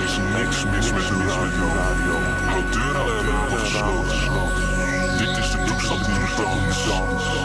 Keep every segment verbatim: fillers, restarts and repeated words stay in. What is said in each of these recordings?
is niks mis met uw radio. Houd deuren en ramen gesloten. Dit is de toestand in de dans.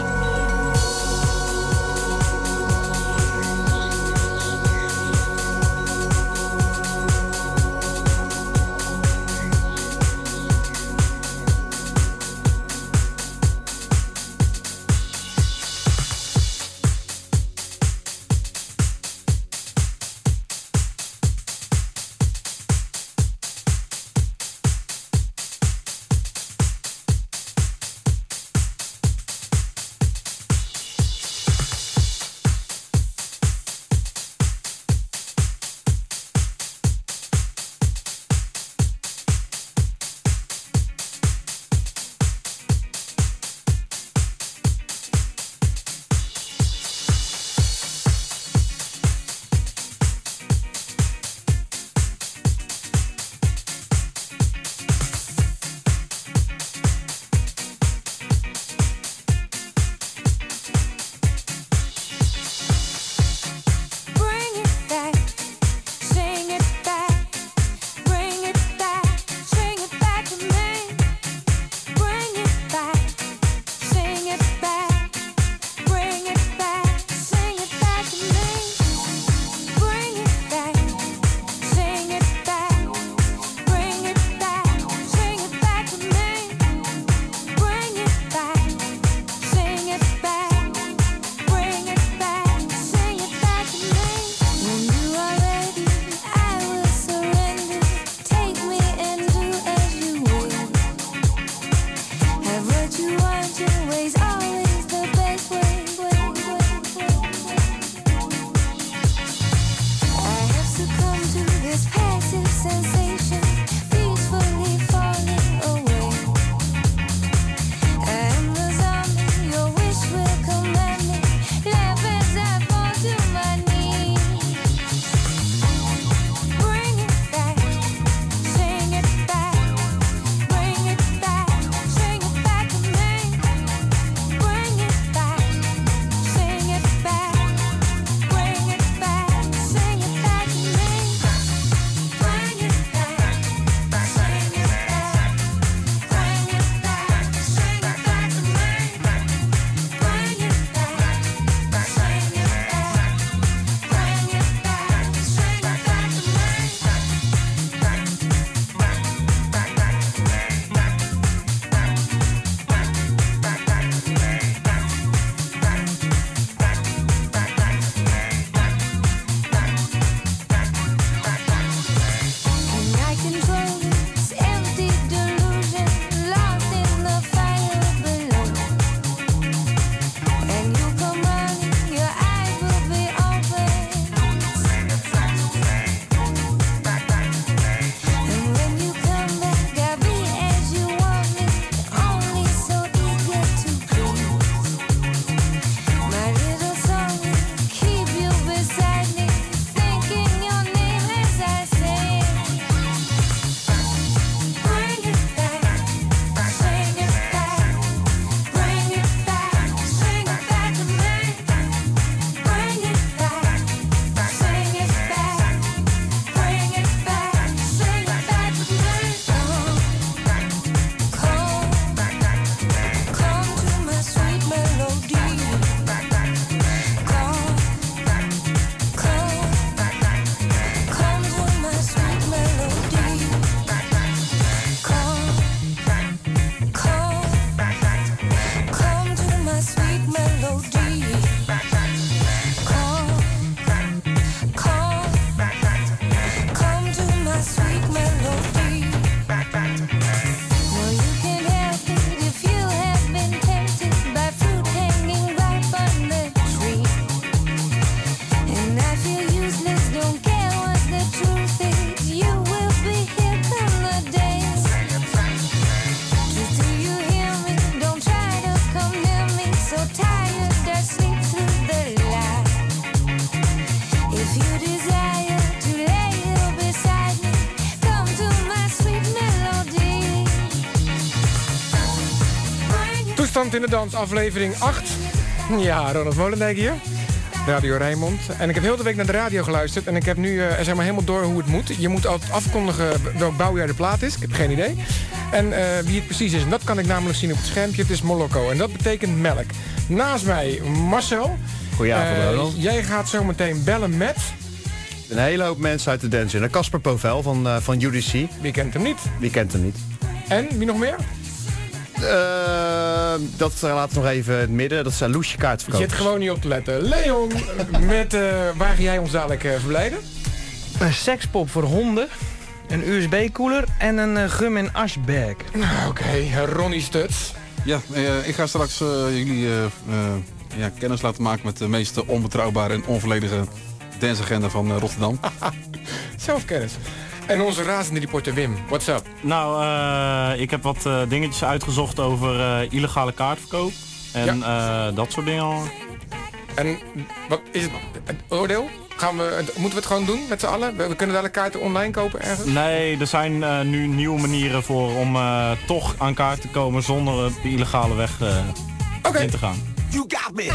Toestand in de dans, aflevering acht. Ja, Ronald Molendijk hier. Radio Rijnmond. En ik heb heel de week naar de radio geluisterd. En ik heb nu uh, zeg maar helemaal door hoe het moet. Je moet altijd afkondigen welk bouwjaar de plaat is. Ik heb geen idee. En uh, wie het precies is. En dat kan ik namelijk zien op het schermpje. Het is Moloko. En dat betekent melk. Naast mij Marcel. Goedenavond, uh, Ronald. Jij gaat zo meteen bellen met... Een hele hoop mensen uit de dance in. Casper Povel van, uh, van U D C. Wie kent hem niet? Wie kent hem niet? En wie nog meer? Uh, dat laat nog even in het midden. Dat zijn Loesje kaartverkopers. Je zit gewoon niet op te letten. Leon, met, uh, waar ga jij ons dadelijk uh, verblijden? Een sekspop voor honden. Een U S B-koeler en een uh, gum- en ashbag. Oké, okay, Ronnie Stuts. Ja, uh, ik ga straks uh, jullie uh, uh, ja, kennis laten maken met de meest onbetrouwbare en onvolledige danceagenda van uh, Rotterdam. Zelfkennis. En onze razende reporter Wim, what's up? Nou, uh, ik heb wat uh, dingetjes uitgezocht over uh, illegale kaartverkoop. En ja. uh, dat soort dingen. En wat is het, het oordeel? Gaan we, moeten we het gewoon doen met z'n allen? We, we kunnen daar de kaarten online kopen ergens? Nee, er zijn uh, nu nieuwe manieren voor om uh, toch aan kaart te komen zonder uh, de illegale weg uh, okay. in te gaan. You got me.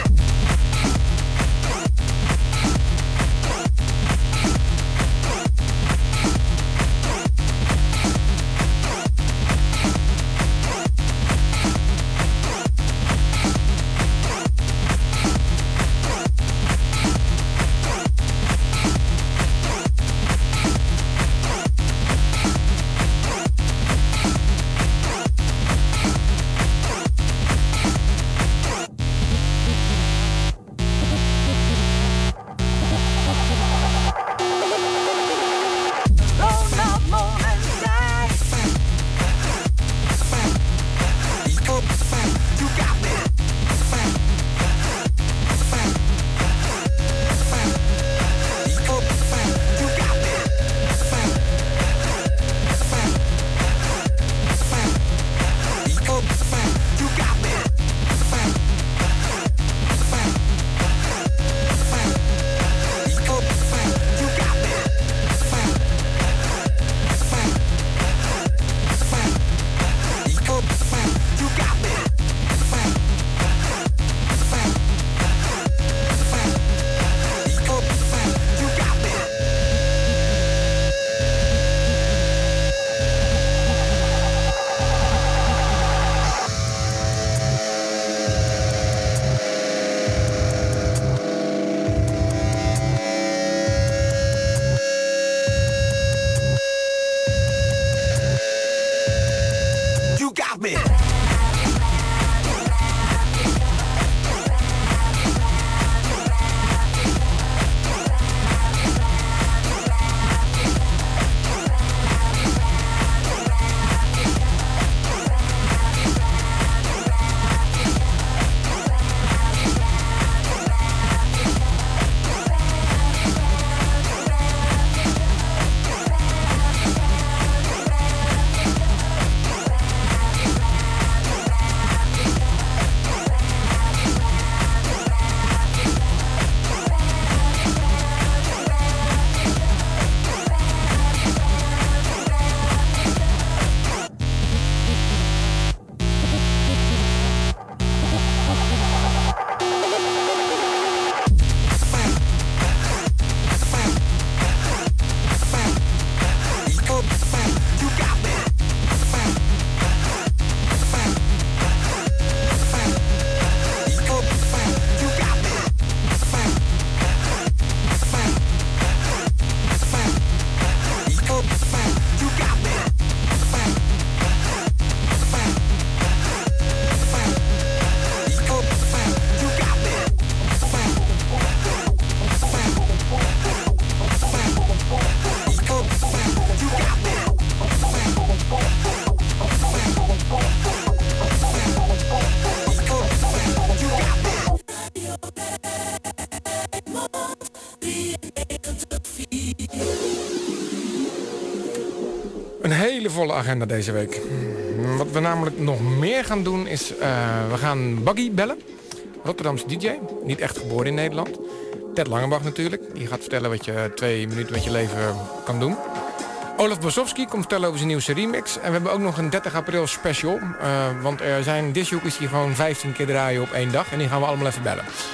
Een hele volle agenda deze week. Wat we namelijk nog meer gaan doen is... Uh, we gaan Baggy bellen. Rotterdamse D J. Niet echt geboren in Nederland. Ted Langebach natuurlijk. Die gaat vertellen wat je twee minuten met je leven kan doen. Olaf Bosowski komt vertellen over zijn nieuwste remix. En we hebben ook nog een dertig april special. Uh, want er zijn discjockeys die gewoon vijftien keer draaien op één dag. En die gaan we allemaal even bellen.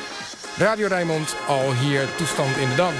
Radio Rijnmond, al hier toestand in de dans.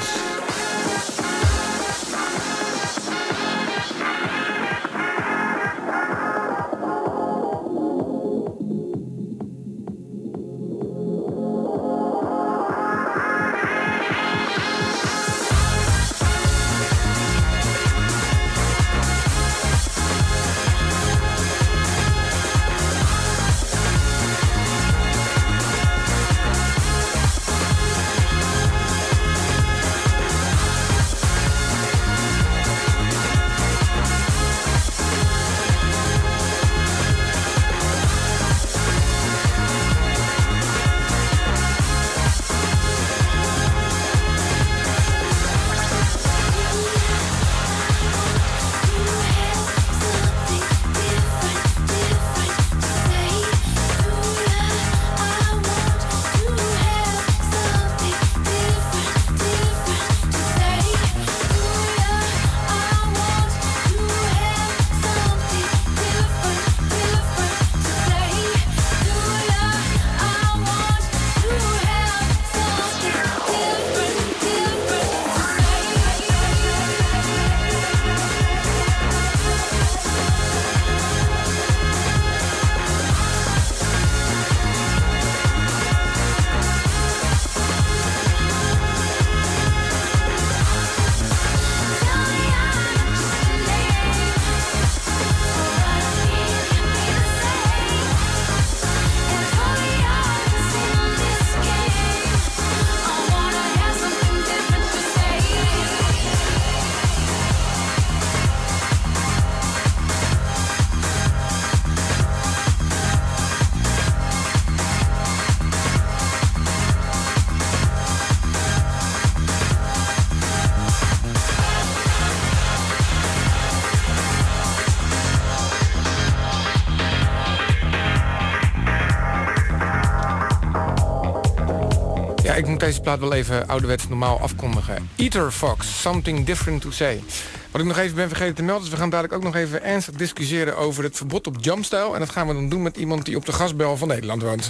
Ik moet deze plaat wel even ouderwets normaal afkondigen. Ether Fox, Something Different to Say. Wat ik nog even ben vergeten te melden, is we gaan dadelijk ook nog even ernstig discussiëren over het verbod op jumpstyle. En dat gaan we dan doen met iemand die op de gasbel van Nederland woont.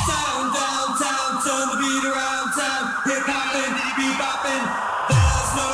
turn the beat around town. Hip hopping, bebopping. There's no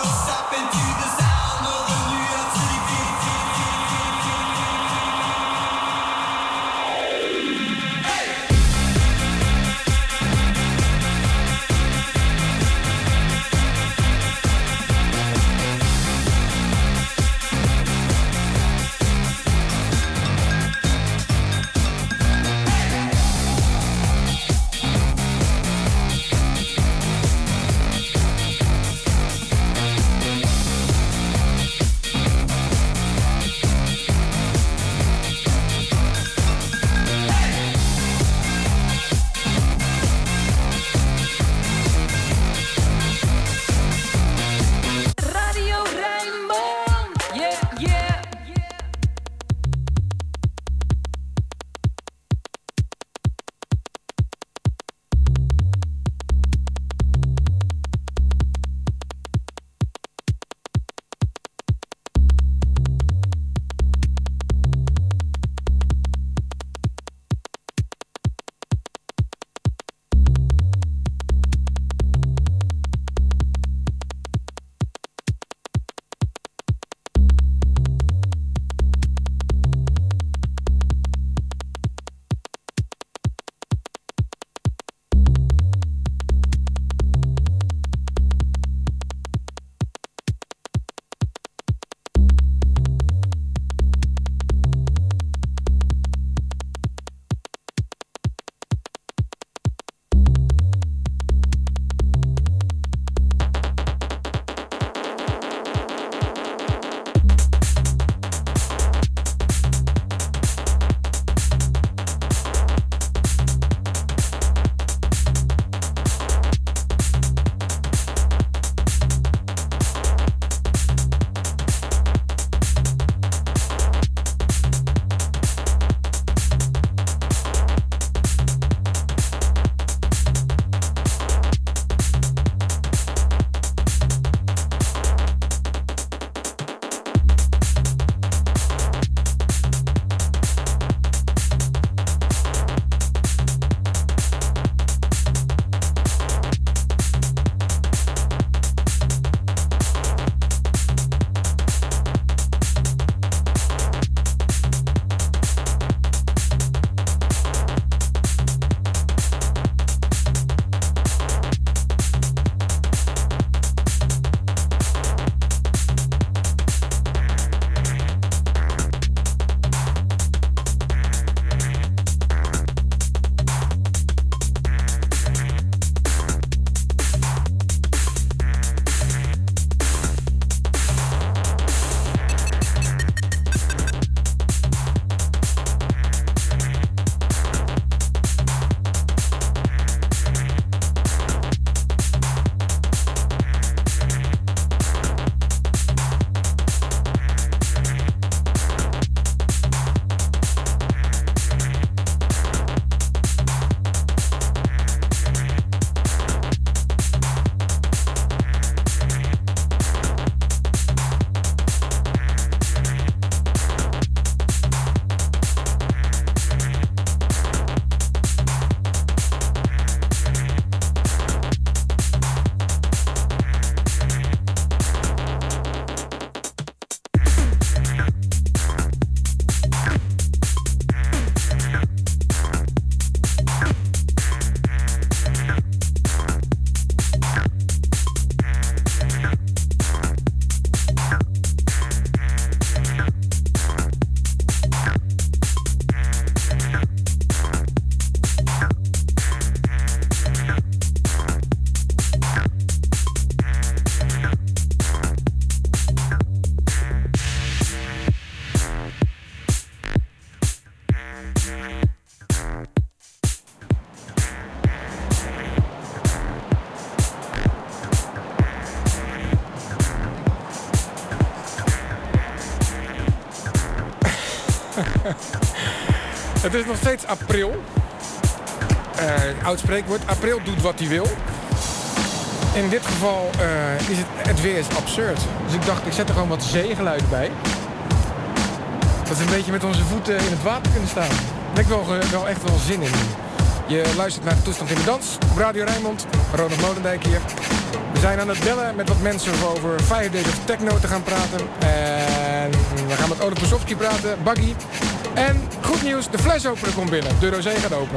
Het is nog steeds april. Uh, oud spreekwoord. April doet wat hij wil. In dit geval uh, is het, het weer is absurd. Dus ik dacht, ik zet er gewoon wat zeegeluid bij. Dat we een beetje met onze voeten in het water kunnen staan. Daar heb ik wel, wel echt wel zin in. Je luistert naar de Toestand in de Dans op Radio Rijnmond. Ronald Molendijk hier. We zijn aan het bellen met wat mensen over Five Days of Techno te gaan praten. En we gaan met Olaf Bosowski praten, Buggy. En goed nieuws, de flesopener komt binnen. De rosé gaat open.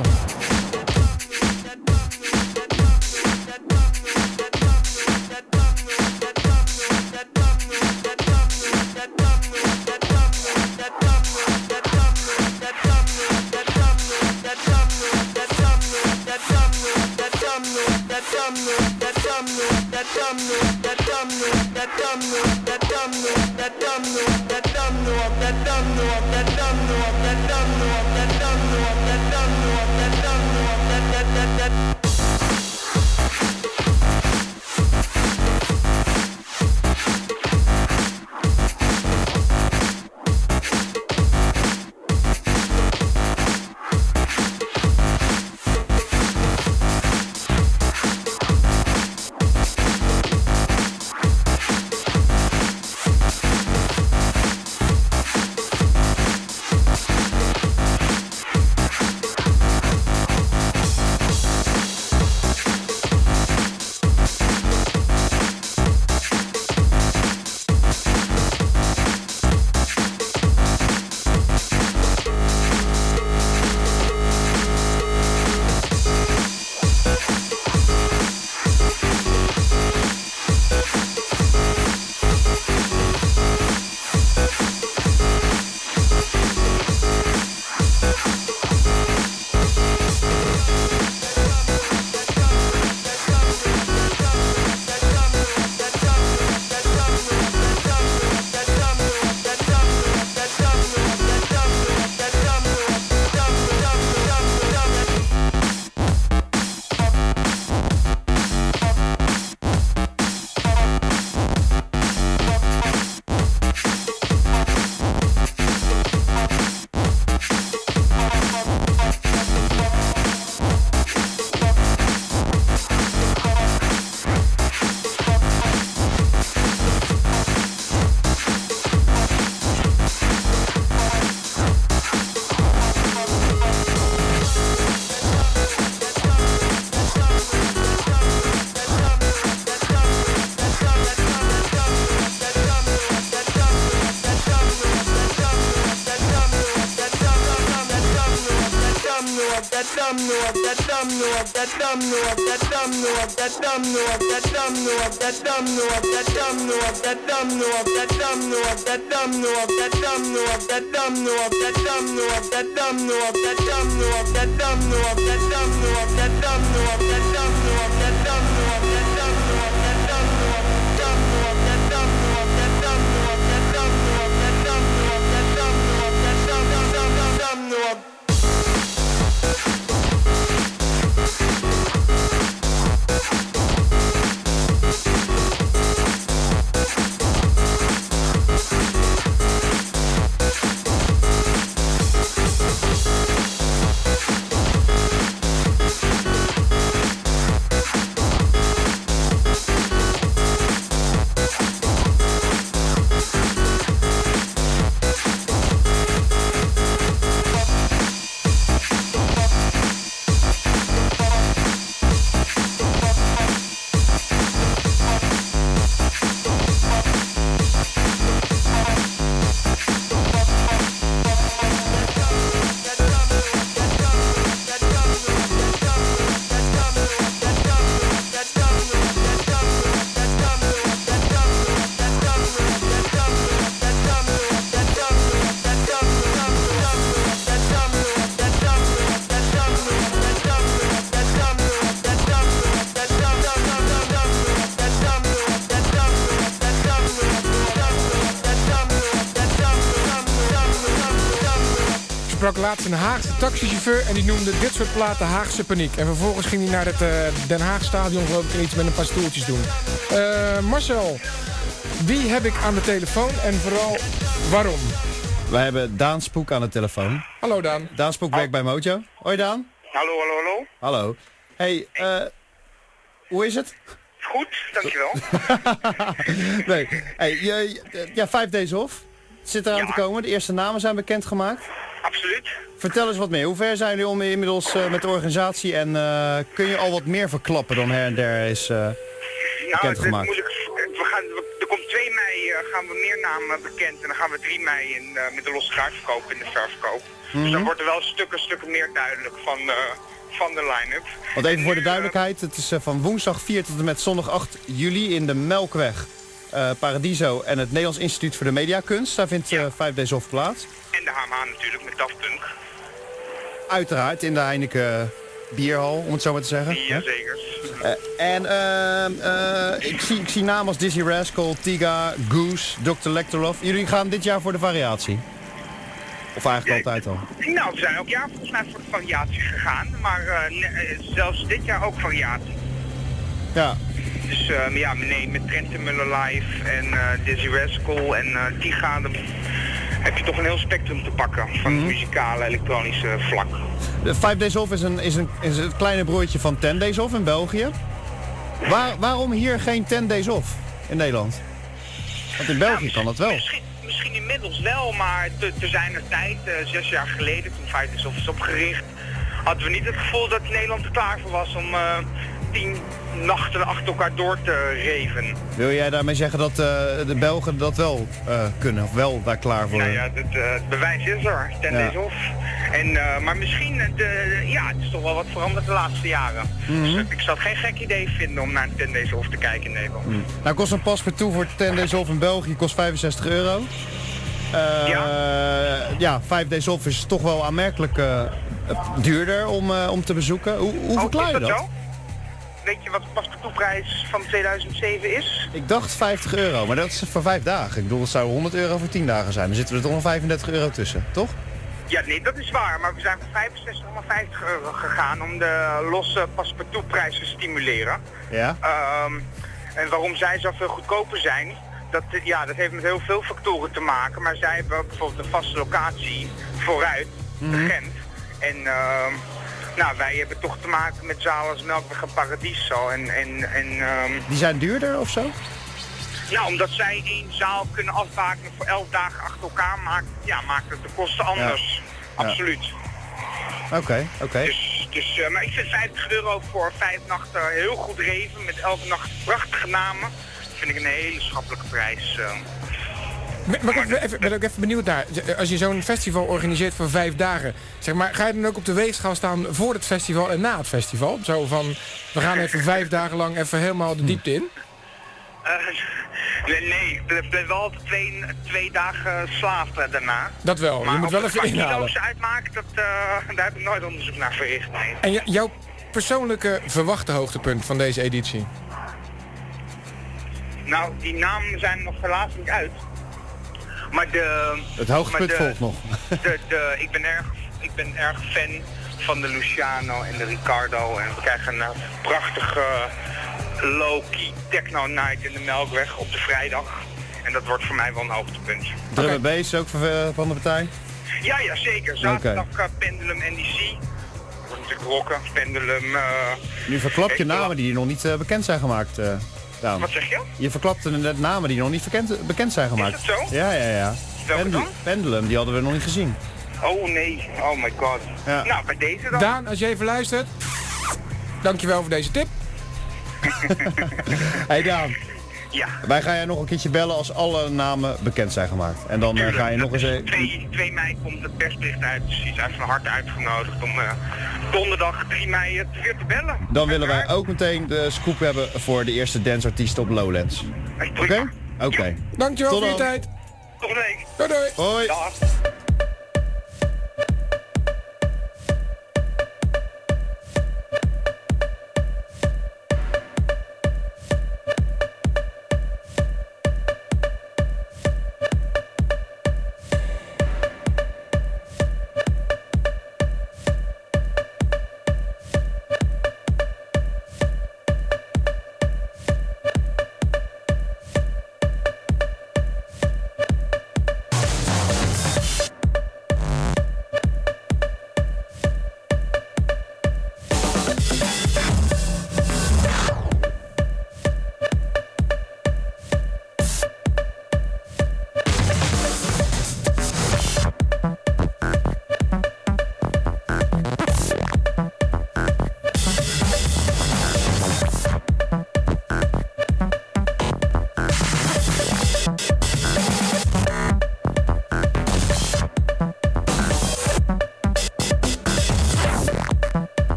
laatst een Haagse taxichauffeur en die noemde dit soort platen Haagse paniek. En vervolgens ging hij naar het uh, Den Haag stadion geloof ik en iets met een paar stoeltjes doen. Uh, Marcel, wie heb ik aan de telefoon en vooral waarom? Wij hebben Daan Spoek aan de telefoon. Hallo Daan. Daan Spoek werkt bij Mojo. Hoi Daan. Hallo, hallo, hallo. Hallo. Hey, uh, hoe is het? Goed, dankjewel. nee, hey, je, ja, vijf days off. Zit eraan Ja. te komen. De eerste namen zijn bekendgemaakt. Absoluut. Vertel eens wat meer. Hoe ver zijn jullie om inmiddels uh, met de organisatie en uh, kun je al wat meer verklappen dan her en der is uh, Nou, het is bekendgemaakt? moeilijk. We gaan, we, er komt twee mei uh, gaan we meer namen bekend en dan gaan we drie mei in, uh, met de losse kaartverkoop in de ververkoop. Mm-hmm. Dus dan wordt er wel stukken, stukken meer duidelijk van, uh, van de line-up. Want even En voor de nu, duidelijkheid, het is uh, van woensdag vier tot en met zondag acht juli in de Melkweg, uh, Paradiso en het Nederlands Instituut voor de Mediakunst. Daar vindt uh, vijf days off plaats. Uh, en de H M H natuurlijk met Daft Punk. Uiteraard in de Heineken Bierhal, om het zo maar te zeggen. Jazeker. Uh, en uh, uh, ik, zie, ik zie namen als Dizzy Rascal, Tiga, Goose, dokter Lecterlof. Jullie gaan dit jaar voor de variatie? Of eigenlijk altijd al? Nou, we zijn elk jaar volgens mij voor de variatie gegaan, maar uh, ne- uh, zelfs dit jaar ook variatie. Ja. Dus uh, ja, nee, met Trent en Muller live en uh, Dizzy Rascal en uh, Tiga, dan heb je toch een heel spectrum te pakken van Mm-hmm. het muzikale, elektronische vlak. De Five Days Off is, een, is, een, is het kleine broertje van Ten Days Off in België. Waar, waarom hier geen Ten Days Off in Nederland? Want in België kan dat wel. Misschien, misschien inmiddels wel, maar te, te zijner tijd, uh, zes jaar geleden, toen Five Days Off is opgericht, hadden we niet het gevoel dat Nederland er klaar voor was om uh, tien nachten achter elkaar door te reven. Wil jij daarmee zeggen dat uh, de Belgen dat wel uh, kunnen? Of wel daar klaar voor? Nou ja, het, uh, het bewijs is er, Ten Ja. Days Off. En, uh, maar misschien, de, ja, het is toch wel wat veranderd de laatste jaren. Mhm. Dus ik zou het geen gek idee vinden om naar Ten Days Off te kijken in Nederland. Nou kost een paspartout voor Ten Days Off in België kost vijfenzestig euro. Uh, Ja. ja, Five Days Off is toch wel aanmerkelijk uh, duurder om, uh, om te bezoeken. Hoe, hoe Oh, verklaar je is dat? dat zo? Weet je wat de paspartoutprijs van tweeduizend zeven is? Ik dacht vijftig euro, maar dat is voor vijf dagen. Ik bedoel, dat zou honderd euro voor tien dagen zijn. Dan zitten er toch nog vijfendertig euro tussen, toch? Ja, nee, dat is waar. Maar we zijn voor vijfenzestig komma vijftig euro gegaan om de losse paspartoutprijs te stimuleren. Ja. Ehm, en waarom zij zoveel goedkoper zijn, dat, ja, dat heeft met heel veel factoren te maken. Maar zij hebben bijvoorbeeld een vaste locatie vooruit, de Gent. En ehm, nou, wij hebben toch te maken met zalen als Melkweg en Paradiso. En, en, en, ehm, Die zijn duurder of zo? nou, omdat zij één zaal kunnen afbakenen voor elf dagen achter elkaar, maakt, ja, maakt het de kosten anders. Ja. Absoluut. Oké, oké. Dus, dus, uh, maar ik vind vijftig euro voor vijf nachten heel goed reven met elke nacht prachtige namen. Dat vind ik een hele schappelijke prijs. Uh. Maar maar ik ben even, ben ook even benieuwd naar. Als je zo'n festival organiseert voor vijf dagen, zeg maar, ga je dan ook op de weegschaal staan voor het festival en na het festival? Zo van, we gaan even vijf dagen lang even helemaal de diepte in? Uh, nee, nee, ik ben- ben wel altijd twee, twee dagen slaaf uh, daarna. Dat wel, je moet wel even inhalen. Maar of het uitmaakt, dat, uh, daar heb ik nooit onderzoek naar verricht. Nee. En j- jouw persoonlijke verwachte hoogtepunt van deze editie? Nou, die namen zijn nog helaas niet uit. Maar de... Het hoogtepunt maar de- volgt nog. De, de, ik, ben erg, ik ben erg fan van de Luciano en de Ricardo. En we krijgen een uh, prachtige uh, low-key techno night in de Melkweg op de vrijdag. En dat wordt voor mij wel een hoogtepunt. Drum en bass ook van, uh, van de partij? Ja, ja, zeker. Zaterdag uh, Pendulum N D C. Wordt natuurlijk rocken. Pendulum... uh, Nu verklap je Ik- namen die nog niet uh, bekend zijn gemaakt, uh, Daan. Wat zeg je? Je verklapte net namen die nog niet bekend, bekend zijn gemaakt. Is dat zo? Ja, ja, ja. Welke dan? Pendulum, die hadden we nog niet gezien. Oh nee, oh my god. Ja. Nou, bij deze dan. Daan, als je even luistert, dankjewel voor deze tip. Hey Daan, Ja. wij gaan je nog een keertje bellen als alle namen bekend zijn gemaakt. En dan uh, ga je nog eens... Dat is Uh, twee mei komt het persbericht uit, dus je zijn van harte uitgenodigd om uh, donderdag drie mei het weer te bellen. dan willen wij ook meteen de scoop hebben voor de eerste danceartiest op Lowlands. Oké? Oké? Oké. Dankjewel Tot voor je dan. tijd. Tot een week. Doei doei. Hoi. Dag.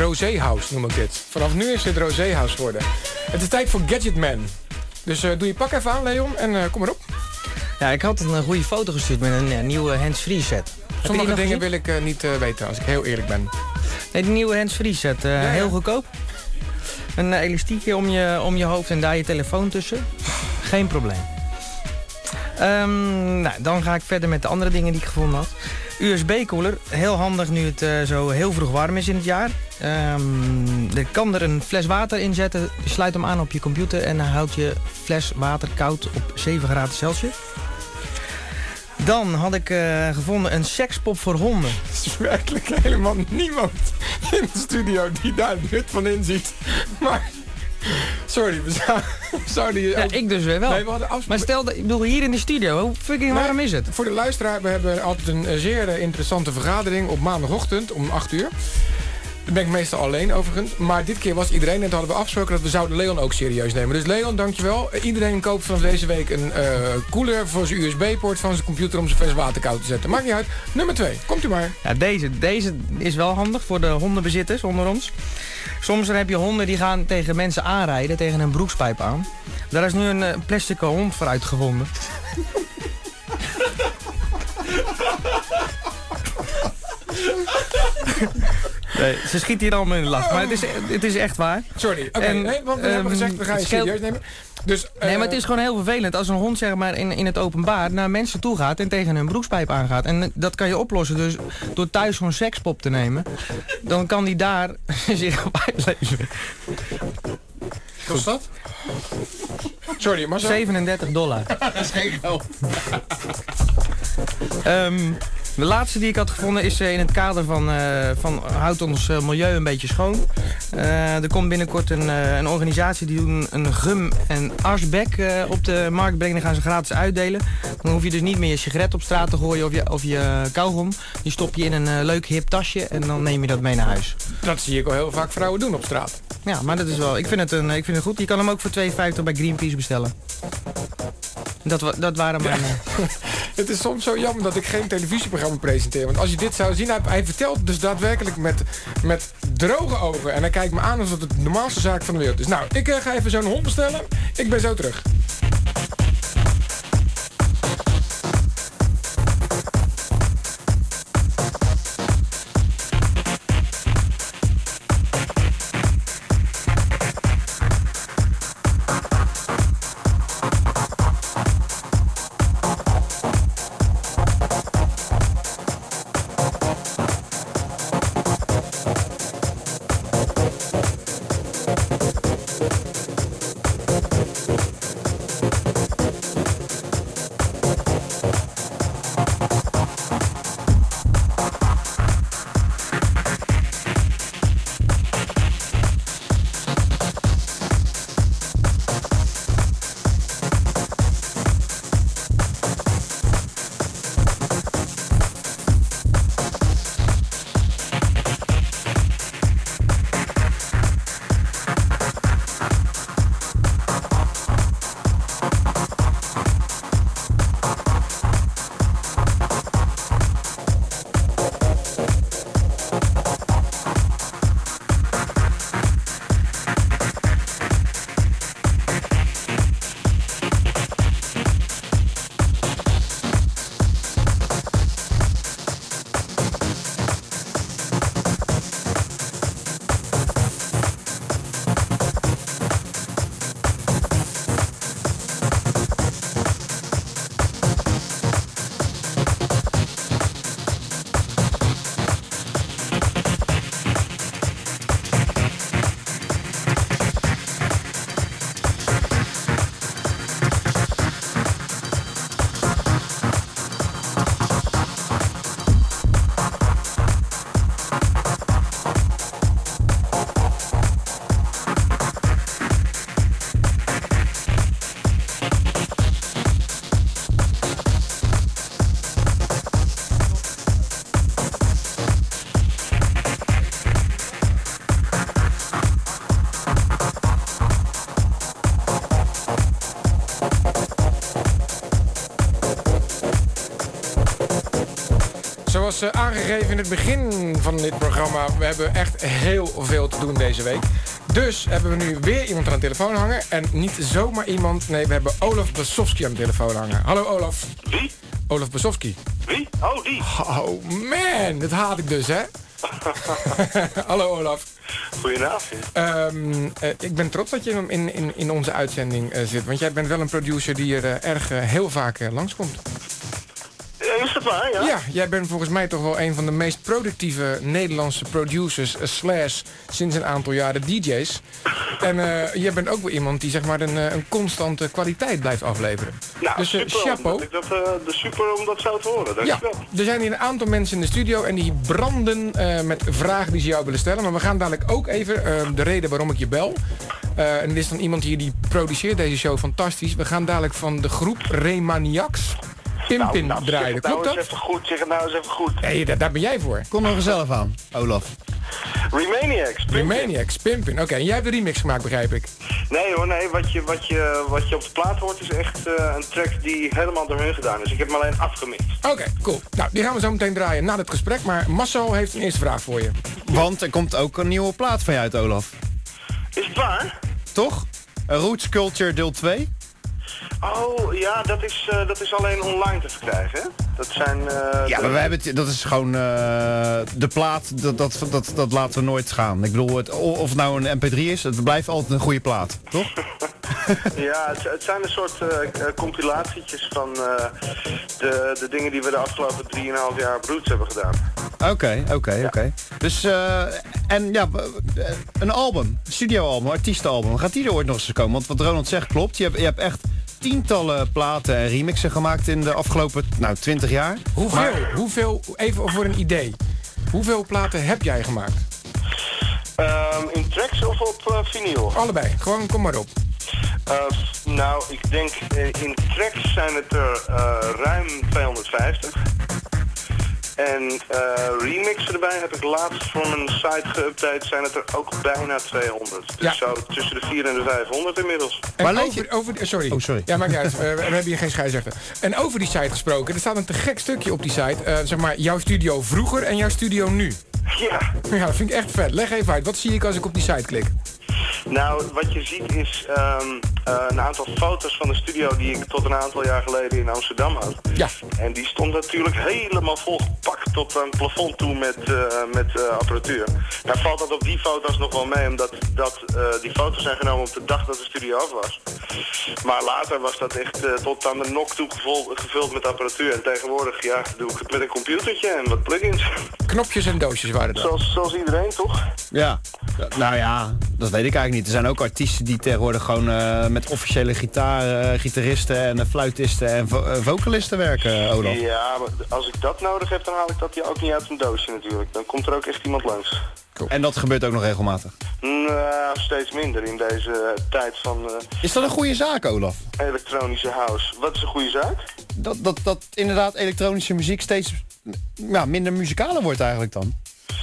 Rosé House noem ik dit. Vanaf nu is dit Rosé House geworden. Het is tijd voor Gadget Man. Dus uh, doe je pak even aan, Leon, en uh, kom erop. Ja, ik had een goede foto gestuurd met een uh, nieuwe hands-free set. Sommige dingen gezien? wil ik uh, niet uh, weten, als ik heel eerlijk ben. Nee, die nieuwe hands-free set. Uh, ja, ja. Heel goedkoop. Een uh, elastiekje om je, om je hoofd en daar je telefoon tussen. Geen probleem. Um, nou, dan ga ik verder met de andere dingen die ik gevonden had. U S B-koeler, heel handig nu het uh, zo heel vroeg warm is in het jaar. Um, er kan er een fles water in zetten, je sluit hem aan op je computer en dan houdt je fles water koud op zeven graden Celsius. Dan had ik uh, gevonden een sekspop voor honden. Er is werkelijk helemaal niemand in de studio die daar het nut van inziet. Maar, sorry, we zouden... We zouden hier ja, ook... ik dus weer wel. Nee, we hadden afspraak... Maar stel, dat, ik bedoel, hier in de studio, hoe fucking Nee, warm is het? Voor de luisteraar, we hebben altijd een uh, zeer uh, interessante vergadering op maandagochtend om acht uur. Daar ben ik meestal alleen overigens. Maar dit keer was iedereen en toen hadden we afgesproken dat we zouden Leon ook serieus nemen. Dus Leon, dankjewel. Uh, iedereen koopt vanaf deze week een uh, koeler voor zijn U S B-poort van zijn computer om zijn fles water koud te zetten. Maakt niet uit. Nummer twee, komt u maar. Ja, deze, deze is wel handig voor de hondenbezitters onder ons. Soms dan heb je honden die gaan tegen mensen aanrijden, tegen een broekspijp aan. Daar is nu een uh, plastic hond voor uitgevonden. Nee, ze schiet hier allemaal in de lach, maar het is, het is echt waar. Sorry, oké, En, nee, want we um, hebben gezegd, we gaan je scheelt- serieus nemen. Dus, uh, Nee, maar het is gewoon heel vervelend als een hond zeg maar, in, in het openbaar naar mensen toe gaat en tegen hun broekspijp aangaat. En dat kan je oplossen dus door thuis zo'n sekspop te nemen. Dan kan die daar zich op uitleven. Kost dat? Sorry, maar zo... zevenendertig dollar. Dat is geen geld. Um, de laatste die ik had gevonden is uh, in het kader van, uh, van houd ons uh, milieu een beetje schoon. Uh, er komt binnenkort een, uh, een organisatie die doen een gum en asbek uh, op de markt brengen. Dan gaan ze gratis uitdelen. Dan hoef je dus niet meer je sigaret op straat te gooien of je, of je kauwgom. Die stop je in een uh, leuk hip tasje en dan neem je dat mee naar huis. Dat zie ik al heel vaak vrouwen doen op straat. Ja, maar dat is wel, ik vind het, een, ik vind het goed. Je kan hem ook voor twee vijftig bij Greenpeace bestellen. Dat, wa- dat waren mijn... Uh, Het is soms zo jammer dat ik geen televisieprogramma presenteer. Want als je dit zou zien, hij, hij vertelt dus daadwerkelijk met, met droge ogen. En hij kijkt me aan alsof het de normaalste zaak van de wereld is. Nou, ik uh, ga even zo'n hond bestellen. Ik ben zo terug. zoals uh, aangegeven in het begin van dit programma, we hebben echt heel veel te doen deze week. Dus hebben we nu weer iemand aan de telefoon hangen. En niet zomaar iemand, nee, we hebben Olaf Basowski aan de telefoon hangen. Hallo Olaf. Wie? Olaf Basowski. Wie? Oh, die. Oh man, dat haat ik dus, hè? Hallo Olaf. Goedenavond. Um, uh, ik ben trots dat je in, in, in onze uitzending uh, zit. Want jij bent wel een producer die er uh, erg uh, heel vaak uh, langskomt. Is dat waar, ja? Ja, jij bent volgens mij toch wel een van de meest productieve Nederlandse producers uh, slash sinds een aantal jaren D J's. En uh, jij bent ook wel iemand die zeg maar een, uh, een constante kwaliteit blijft afleveren. Nou, dus uh, super, chapeau. ik dat, uh, de super om dat zo te horen. Dankjewel. Ja, er zijn hier een aantal mensen in de studio en die branden uh, met vragen die ze jou willen stellen. Maar we gaan dadelijk ook even, uh, de reden waarom ik je bel. Uh, en er is dan iemand hier die produceert deze show fantastisch. We gaan dadelijk van de groep Remaniacs Pimpin nou, nou, draaien. Klopt nou dat? Even goed, zeg het nou eens even goed. Nee, daar, daar ben jij voor. Kom nog eens zelf aan, Olaf. Remaniacs. Remaniacs, Pimpin. Oké, okay, en jij hebt de remix gemaakt, begrijp ik. Nee hoor, nee. Wat je, wat je, wat je op de plaat hoort is echt uh, een track die helemaal door hun gedaan is. Ik heb hem alleen afgemixt. Oké, okay, cool. Nou, die gaan we zo meteen draaien na dit gesprek. Maar Marcel heeft een eerste vraag voor je. Want er komt ook een nieuwe plaat van je uit, Olaf. Is het waar? Toch? Roots Culture deel twee? Oh, ja, dat is, uh, dat is alleen online te verkrijgen, hè? Dat zijn... Uh, ja, de... maar wij hebben het, dat is gewoon uh, de plaat, dat, dat, dat, dat laten we nooit gaan. Ik bedoel, het, of het nou een M P drie is, het blijft altijd een goede plaat, toch? Ja, het, het zijn een soort uh, compilatietjes van uh, de, de dingen die we de afgelopen drieënhalf jaar op Roots hebben gedaan. Oké, oké, oké. Dus, uh, en ja, een album, een studioalbum, een artiestenalbum, gaat die er ooit nog eens komen? Want wat Ronald zegt klopt, je hebt, je hebt echt tientallen platen en remixen gemaakt in de afgelopen, nou, twintig jaar. Hoeveel, maar... hoeveel, even voor een idee, hoeveel platen heb jij gemaakt? Um, in tracks of op uh, vinyl? Allebei, gewoon kom maar op. Uh, nou, ik denk uh, in tracks zijn het er uh, ruim tweehonderdvijftig. En uh, remixen erbij heb ik laatst voor mijn site geüpdate, zijn het er ook bijna tweehonderd. Dus ja. zo tussen de vierhonderd en de vijfhonderd inmiddels. En maar over, je... over, sorry. Oh, sorry. Ja, maakt niet uit. Uh, we hebben hier geen scheidsrechter. En over die site gesproken, er staat een te gek stukje op die site. Uh, zeg maar, jouw studio vroeger en jouw studio nu. Ja. Ja, dat vind ik echt vet. Leg even uit. Wat zie ik als ik op die site klik? Nou, wat je ziet is um, uh, een aantal foto's van de studio die ik tot een aantal jaar geleden in Amsterdam had. Ja. En die stond natuurlijk helemaal volgepakt tot aan het plafond toe met, uh, met uh, apparatuur. Nou valt dat op die foto's nog wel mee, omdat dat, uh, die foto's zijn genomen op de dag dat de studio af was. Maar later was dat echt uh, tot aan de nok toe gevuld, gevuld met apparatuur. En tegenwoordig, ja, doe ik het met een computertje en wat plugins. Knopjes en doosjes waren dat. Zoals, zoals iedereen, toch? Ja. Nou ja, dat weet ik eigenlijk niet. Er zijn ook artiesten die tegenwoordig gewoon uh, met officiële gitaar, uh, gitaristen en uh, fluitisten en vo uh, vocalisten werken, Olaf. Ja, maar als ik dat nodig heb, dan haal ik dat ook niet uit een doosje natuurlijk. Dan komt er ook echt iemand langs. Cool. En dat gebeurt ook nog regelmatig? Nou, steeds minder in deze uh, tijd van... Uh, is dat een goede zaak, Olaf? Elektronische house. Wat is een goede zaak? Dat, dat, dat inderdaad elektronische muziek steeds ja, minder muzikaler wordt eigenlijk dan.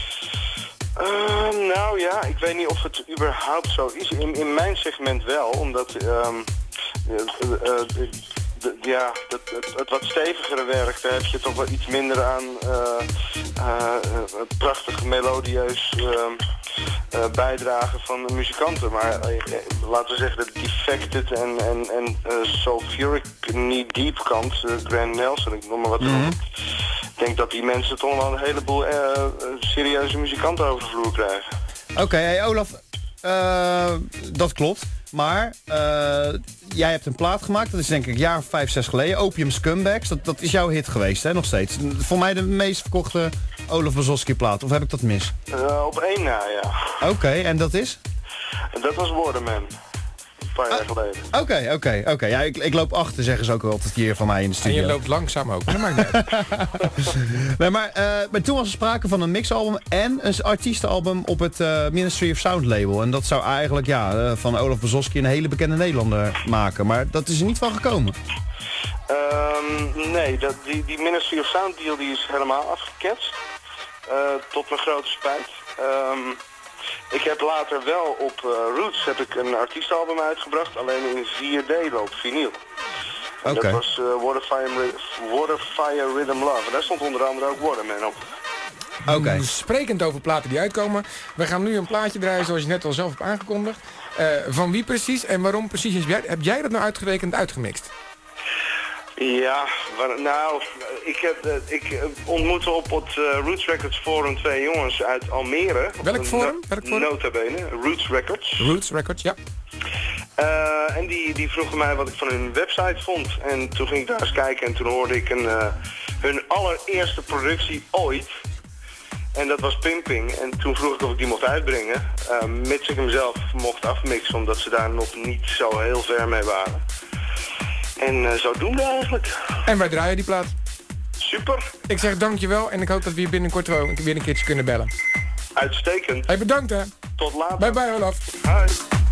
Uh, nou ja, ik weet niet of het überhaupt zo is. In, in mijn segment wel, omdat um, uh, uh, uh, de, ja, het, het, het wat stevigere werk, daar heb je toch wel iets minder aan uh, uh, uh, prachtig melodieus uh, uh, bijdragen van de muzikanten. Maar uh, laten we zeggen de defected en, en, en uh, sulfuric knee deep kant, uh, Grant Nelson, ik noem maar wat. Mm-hmm. Ik denk dat die mensen toch wel een heleboel uh, serieuze muzikanten over de vloer krijgen. Oké, okay, hey Olaf, uh, dat klopt. Maar uh, jij hebt een plaat gemaakt, dat is denk ik een jaar of vijf, zes geleden. Opium Scumbags, dat, dat is jouw hit geweest, hè, nog steeds. Voor mij de meest verkochte Olaf Basowski plaat, of heb ik dat mis? Uh, op één na, ja. Oké, okay, en dat is? Dat was Waterman. Een paar jaar ah, geleden. Oké, okay, oké, okay, oké. Okay. Ja, ik, ik loop achter, zeggen ze ook altijd hier van mij in de studio. En je loopt langzaam ook, dat maakt niet uit. Nee, maar, uh, maar toen was er sprake van een mixalbum en een artiestenalbum op het uh, Ministry of Sound label. En dat zou eigenlijk ja, uh, van Olaf Basowski een hele bekende Nederlander maken. Maar dat is er niet van gekomen. Um, nee, dat, die, die Ministry of Sound deal die is helemaal afgeketst. Uh, tot mijn grote spijt. Um, Ik heb later wel op uh, Roots heb ik een artiestenalbum uitgebracht, alleen in vier delen op vinyl. En Oké. dat was uh, Water, Fire, Water, Fire, Rhythm, Love. En daar stond onder andere ook Waterman op. Oké. Okay. Sprekend over platen die uitkomen. We gaan nu een plaatje draaien zoals je net al zelf hebt aangekondigd. Uh, van wie precies en waarom precies heb jij, heb jij dat nou uitgerekend uitgemixt? Ja, waar, nou, ik, heb, uh, ik ontmoette op het uh, Roots Records Forum twee jongens uit Almere. Welk forum? Welk forum? Nota bene, Roots Records. Roots Records, ja. Uh, en die, die vroegen mij wat ik van hun website vond. En toen ging ik daar eens kijken en toen hoorde ik een, uh, hun allereerste productie ooit. En dat was Pimping. En toen vroeg ik of ik die mocht uitbrengen. Uh, mits ik hem zelf mocht afmixen, omdat ze daar nog niet zo heel ver mee waren. En uh, zodoende eigenlijk. En wij draaien die plaat. Super. Ik zeg dankjewel en ik hoop dat we hier binnenkort wel weer een keertje kunnen bellen. Uitstekend. Hey, bedankt hè. Tot later. Bye bye Olaf. Hi.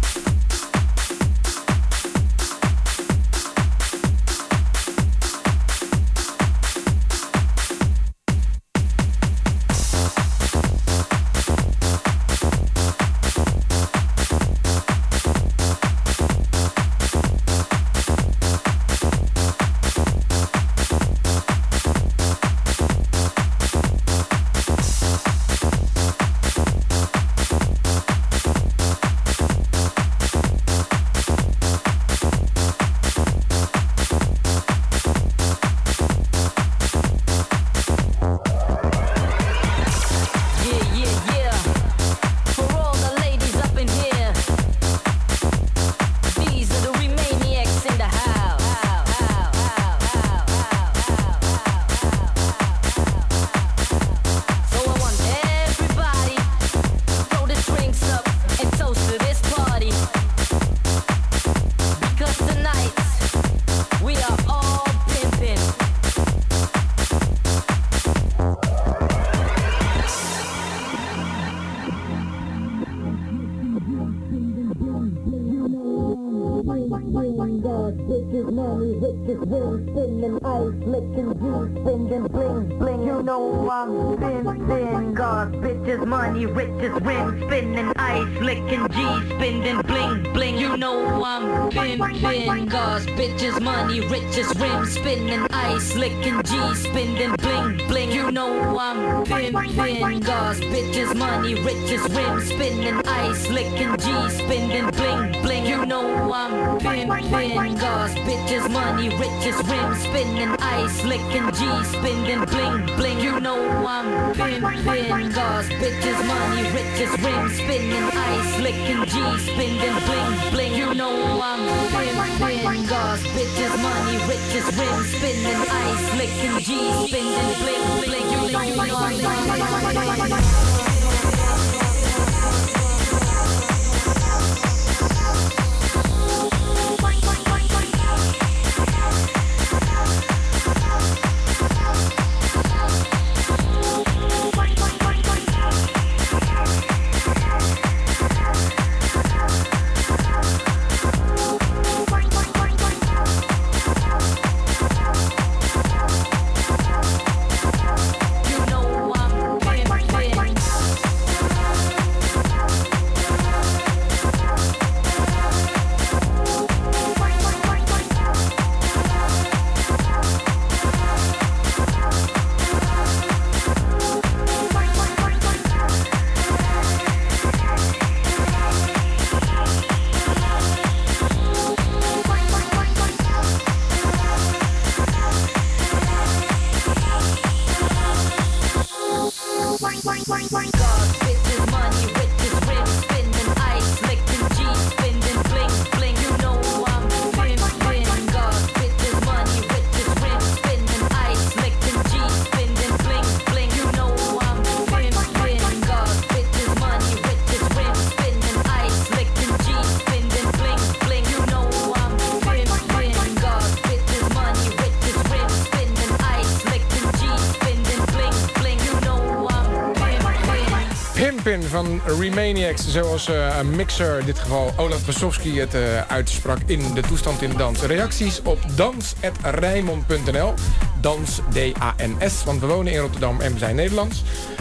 Van Remaniacs, zoals uh, een mixer, in dit geval Olaf Basowski, het uh, uitsprak in de toestand in de dans. Reacties op dans apenstaartje rijnmond punt n l. Dans, D A N S, want we wonen in Rotterdam en we zijn Nederlands.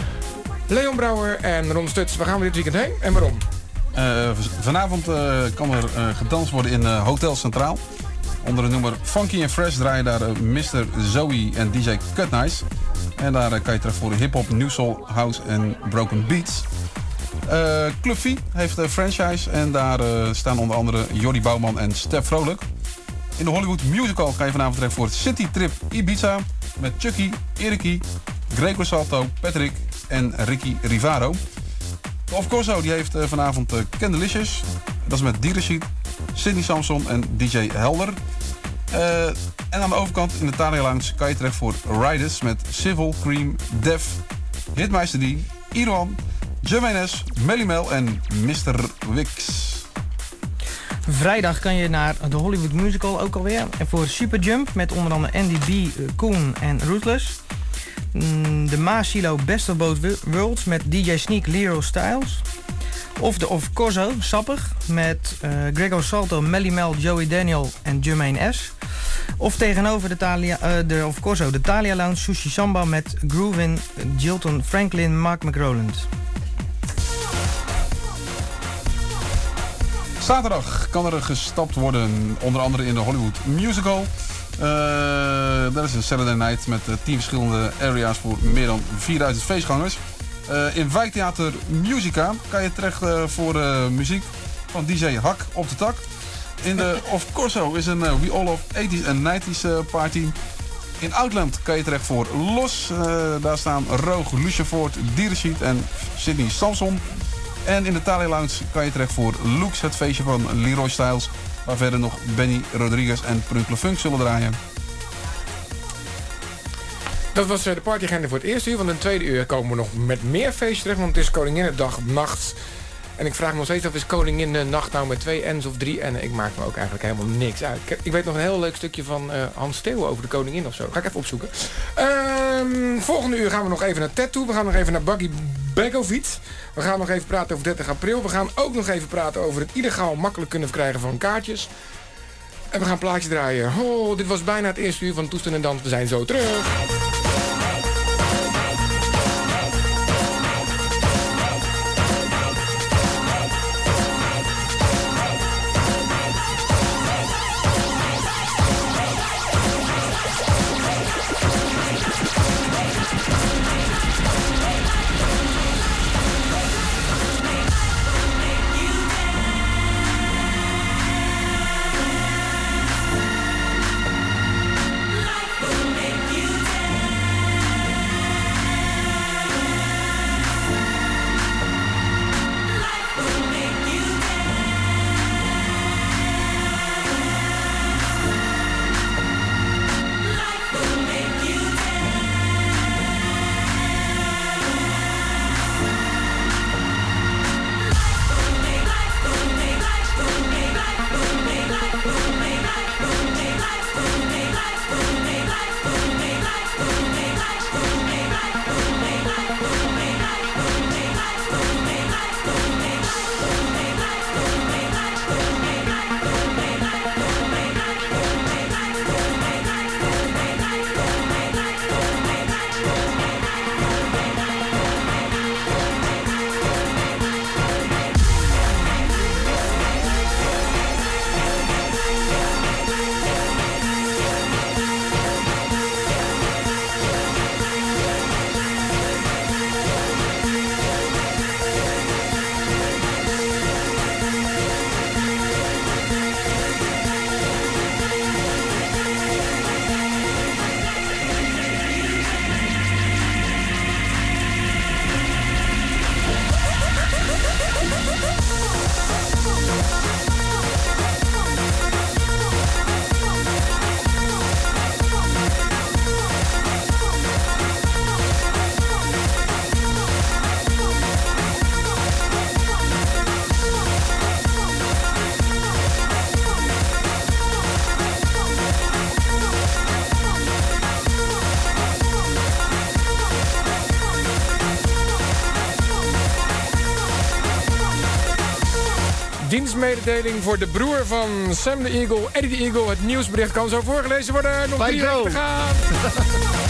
Leon Brouwer en Ron Stuts, waar gaan we dit weekend heen en waarom? Uh, vanavond uh, kan er uh, gedanst worden in uh, Hotel Centraal. Onder de nummer Funky and Fresh draai je daar uh, mister Zoe en D J Cut Nice. En daar uh, kan je terecht voor de hip-hop, new soul, house en broken beats. Uh, Club V heeft een franchise en daar uh, staan onder andere Jordi Bouwman en Stef Vrolijk. In de Hollywood Musical ga je vanavond terecht voor City Trip Ibiza met Chucky, Erikie, Greco Salto, Patrick en Ricky Rivaro. De Of Corso die heeft uh, vanavond uh, Candelicious, dat is met Dierenshit, Sidney Samson en D J Helder. Uh, en aan de overkant in de Thalia Lounge kan je terecht voor Riders met Civil, Cream, Def, Hitmeister D, Iroan, Jermaine S, Melly Mel en mister Wix. Vrijdag kan je naar de Hollywood Musical ook alweer. En voor Superjump met onder andere Andy B, Koen en Ruthless. De Maasilo Best of Both Worlds met D J Sneak, Lero Styles. Of de Of Corso, Sappig, met uh, Grego Salto, Melly Mel, Joey Daniel en Jermaine S. Of tegenover de, Thalia, uh, de Of Corso, de Thalia Lounge Sushi Samba met Groovin, Jilton Franklin, Mark McRoland. Zaterdag kan er gestapt worden, onder andere in de Hollywood Musical. Uh, dat is een Saturday Night met uh, tien verschillende areas voor meer dan vierduizend feestgangers. Uh, in Wijktheater Musica kan je terecht uh, voor uh, muziek van D J Hak op de tak. In de Of Corso is een uh, We All of eighties en nineties uh, party. In Outland kan je terecht voor Los. Uh, daar staan Roog, Lucia Ford, Dierensheet en Sidney Samson. En in de Thalia Lounge kan je terecht voor Looks, het feestje van Leroy Styles. Waar verder nog Benny Rodriguez en Prunkle Funk zullen draaien. Dat was de partyagenda voor het eerste uur. Want in het tweede uur komen we nog met meer feestjes terecht. Want het is Koninginnedag nacht. En ik vraag me nog steeds af, is Koninginnenacht nou met twee N's of drie N? Ik maak me ook eigenlijk helemaal niks uit. Ik, ik weet nog een heel leuk stukje van uh, Hans Steeuwen over de koningin of zo. Ga ik even opzoeken. Um, volgende uur gaan we nog even naar Ted toe. We gaan nog even naar Buggy Begovic. We gaan nog even praten over dertig april. We gaan ook nog even praten over het illegaal makkelijk kunnen verkrijgen van kaartjes. En we gaan een plaatje draaien. Oh, dit was bijna het eerste uur van Toestand en Dans. We zijn zo terug. Dienstmededeling voor de broer van Sam de Eagle, Eddie de Eagle. Het nieuwsbericht kan zo voorgelezen worden. Nog drie weken te gaan.